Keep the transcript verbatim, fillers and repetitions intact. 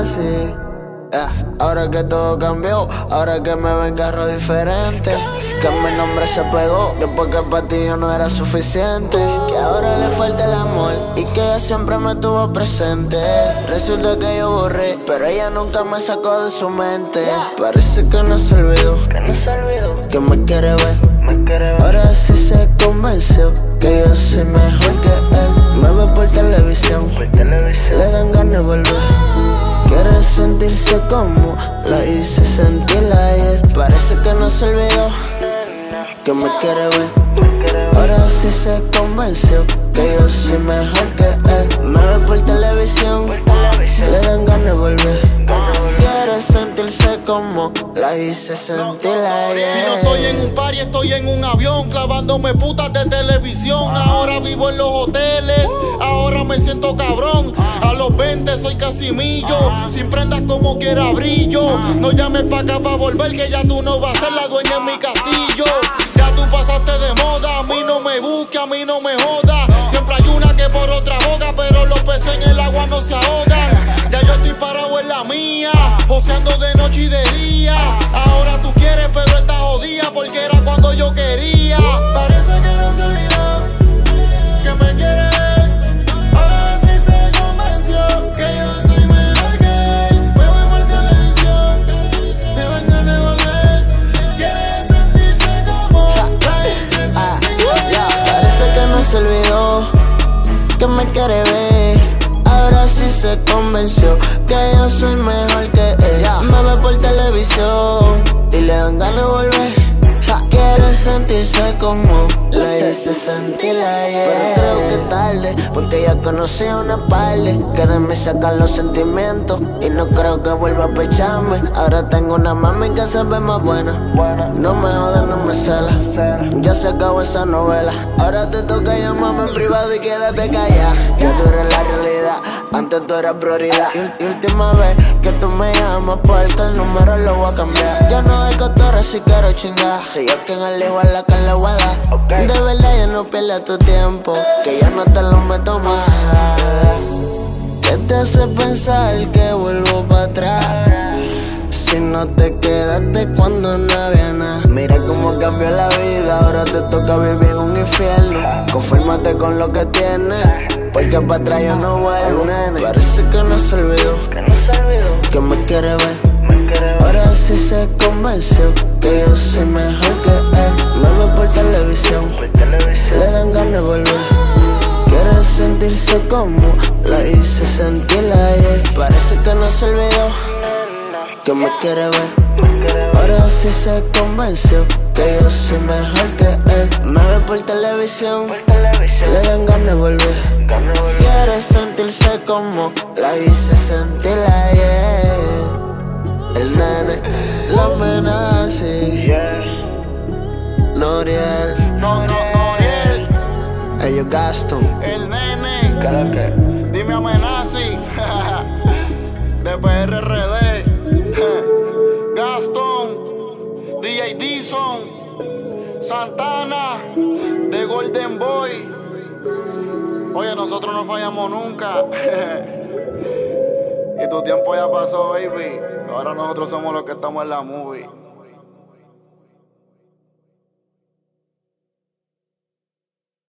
así. Yeah. Ahora que todo cambió, ahora que me ven carro diferente, que mi nombre se pegó después que para ti yo no era suficiente, que ahora le falta el amor y que ella siempre me tuvo presente. Resulta que yo borré, pero ella nunca me sacó de su mente. Parece que no se olvidó, que no se olvidó, que me quiere ver, me quiere ver. Ahora sí se convenció que yo soy mejor que él. Me ve por televisión, por televisión. Le dan ganas de volver. Quiere sentirse como la hice sentir ayer. Parece que no se olvidó, que me quiere ver. Ahora sí se convenció que yo soy mejor que él. Me ve por televisión, le dan ganas de volver. Quiere sentirse como la hice sentir ayer. Si no estoy en un party, estoy en un avión, clavándome putas de televisión. Ahora vivo en los hoteles, ahora me siento cabrón. A los veinte soy Casimillo, sin prendas como quiera brillo. No llames pa' acá pa' volver, que ya tú no vas a ser la dueña en mi castillo. Ya tú pasaste de moda, a mí no me busques, a mí no me jodas. Siempre hay una que por otra boca, pero los peces en el agua no se ahogan. Ya yo estoy parado en la mía, joseando de noche y de día. Ahora tú quieres, pero estás jodida, porque era cuando yo quería. Parece que no se olvidó que me quiere ver. Ahora sí se convenció que yo soy mejor que él. Me voy por televisión, me van ganas de volver. Quiere sentirse como la hice sentir ayer. Parece que no se olvidó que me quiere ver. Ahora sí se convenció que yo soy mejor que ella. Me ve por televisión y le dan ganas de volver. Quiere sentirse como la hice sentir ayer. Pero creo que tarde, porque ya conocí a una parte que de mí sacan los sentimientos. Y no creo que vuelva a pecharme. Ahora tengo una mami que se ve más buena. No me jodas, no me cela. Ya se acabó esa novela. Ahora te toca llamarme en privado y quédate callada. Ya tú eres la realidad, antes tú eras prioridad. Y, y última vez que tú me llamas, porque el número lo voy a cambiar. Ya no hay cotorra si quiero chingar. Soy yo quien elijo a la que le voy a dar. Okay. De verdad ya no pierdas tu tiempo, que ya no te lo meto más. ¿Qué te hace pensar que vuelvo para atrás? Si no te quedaste cuando no había nada. Mira cómo cambió la vida, ahora te toca vivir en un infierno. Confírmate con lo que tienes, porque para atrás yo no vuelvo, nene. Parece que no se olvidó, que no se olvidó, que me quiere ver. Ahora sí se convenció que yo soy mejor que él. Me ve por televisión, le dan ganas de volver. Quiere sentirse como la hice sentir ayer. Parece que no se olvidó, que me quiere ver. Ahora sí se convenció que yo soy mejor que él. Me ve por televisión, le dan ganas de volver. Quiere sentirse como la hice sentir ayer. El nene, la amenaza, Noriel, No, no, Noriel, ellos Gaston, el nene. ¿qué que? Dime Amenazi, de P R R D, Gaston, D J Dison, Santana, de Golden Boy. Oye, nosotros no fallamos nunca. Y tu tiempo ya pasó, baby. Ahora nosotros somos los que estamos en la movie.